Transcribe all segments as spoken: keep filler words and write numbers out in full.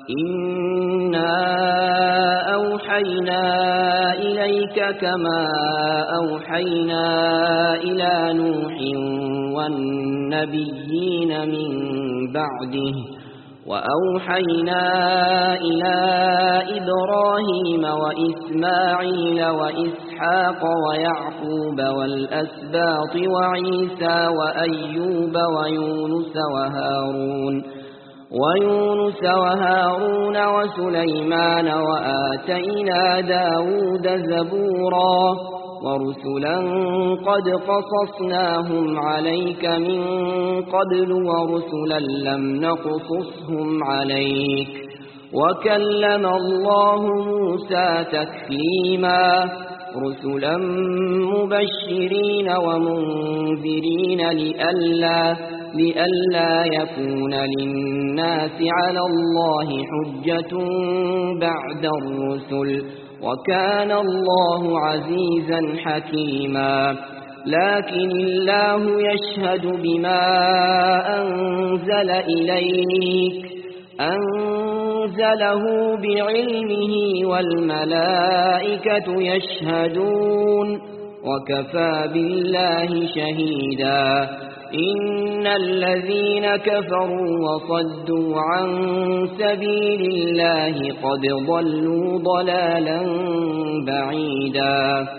إنا أوحينا إليك كما أوحينا إلى نوح والنبيين من بعده وأوحينا إلى إبراهيم وإسماعيل وإسحاق ويعقوب والأسباط وعيسى وأيوب ويونس وهارون ويونس وهارون وسليمان وآتينا داود زبورا ورسلا قد قصصناهم عليك من قبل ورسلا لم نقصصهم عليك وكلم الله موسى تكليما رسلا مبشرين ومنذرين لئلا لئلا يكون للناس على الله حجة بعد الرسل وكان الله عزيزا حكيما لكن الله يشهد بما أنزل إليك أنزله بعلمه والملائكة يشهدون وكفى بالله شهيدا إن الذين كفروا وصدوا عن سبيل الله قد ضلوا ضلالا بعيدا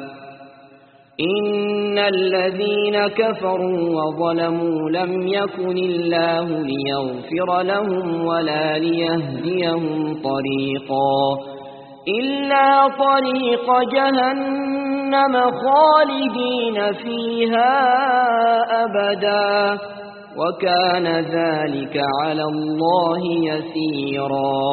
إن الذين كفروا وظلموا لم يكن الله ليغفر لهم ولا ليهديهم طريقا إلا طريق جهنم خالدين فيها أبدا وكان ذلك على الله يسيرا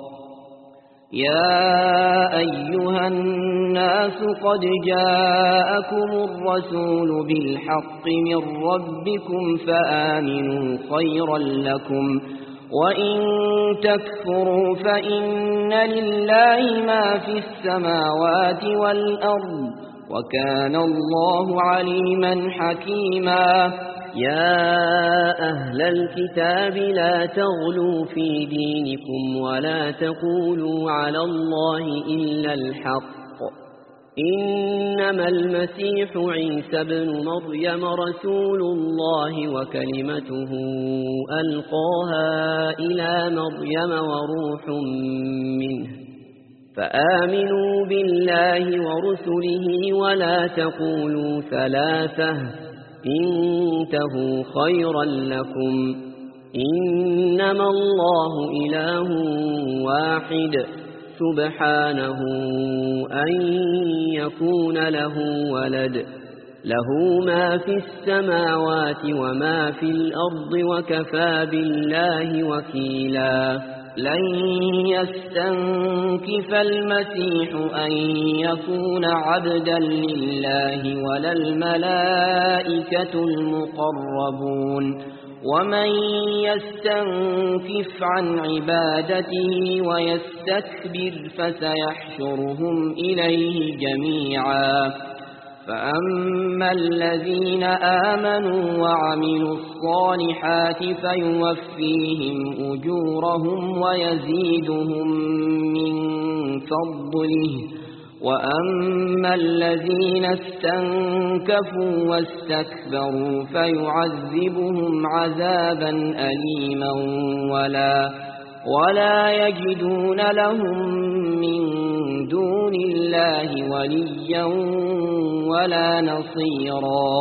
يا أيها الناس قد جاءكم الرسول بالحق من ربكم فآمنوا خيرا لكم وإن تكفروا فإن لله ما في السماوات والأرض وكان الله عليما حكيما يا أهل الكتاب لا تغلوا في دينكم ولا تقولوا على الله إلا الحق إنما المسيح عيسى بن مريم رسول الله وكلمته ألقاها إلى مريم وروح منه فآمنوا بالله ورسله ولا تقولوا ثلاثة انتهوا خيرا لكم إنما الله إله واحد سبحانه أن يكون له ولد له ما في السماوات وما في الأرض وكفى بالله وكيلا لن يستنكف المسيح أن يكون عبدا لله ولا الملائكة المقربون ومن يستنكف عن عبادته ويستكبر فسيحشرهم إليه جميعا فأما الذين آمنوا وعملوا الصالحات فيوفيهم أجورهم ويزيدهم من فضله وأما الذين استنكفوا واستكبروا فيعذبهم عذابا أليما ولا ولا يجدون لهم من دون الله وليا ولا نصيرا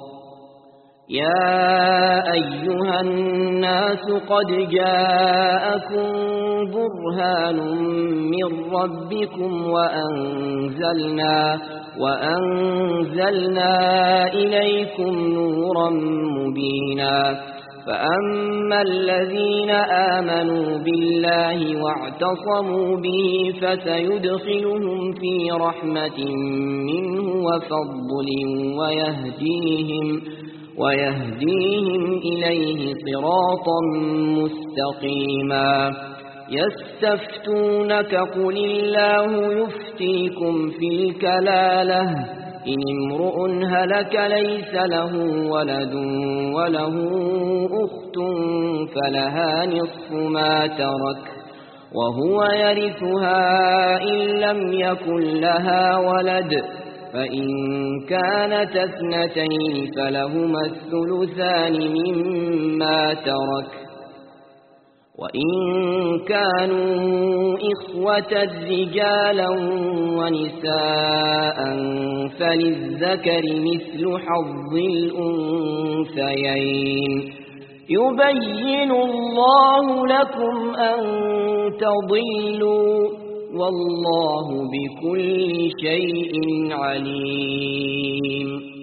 يا أيها الناس قد جاءكم برهان من ربكم وأنزلنا وأنزلنا إليكم نورا مبينا فأما الذين آمنوا بالله واعتصموا به فسيدخلهم في رحمة منه وفضل ويهديهم ويهديهم إليه صراطا مستقيما يستفتونك قل الله يفتيكم في الكلالة إن امرؤ هلك ليس له ولد وله أخت فلها نصف ما ترك وهو يرثها إن لم يكن لها ولد، فإن كانت اثنتين فلهما الثلثان مما ترك، وإن كانوا إخوة رجالا ونساء فللذكر مثل حظ الأنثيين. يبين الله لكم أن تضلوا، والله بكل شيء عليم.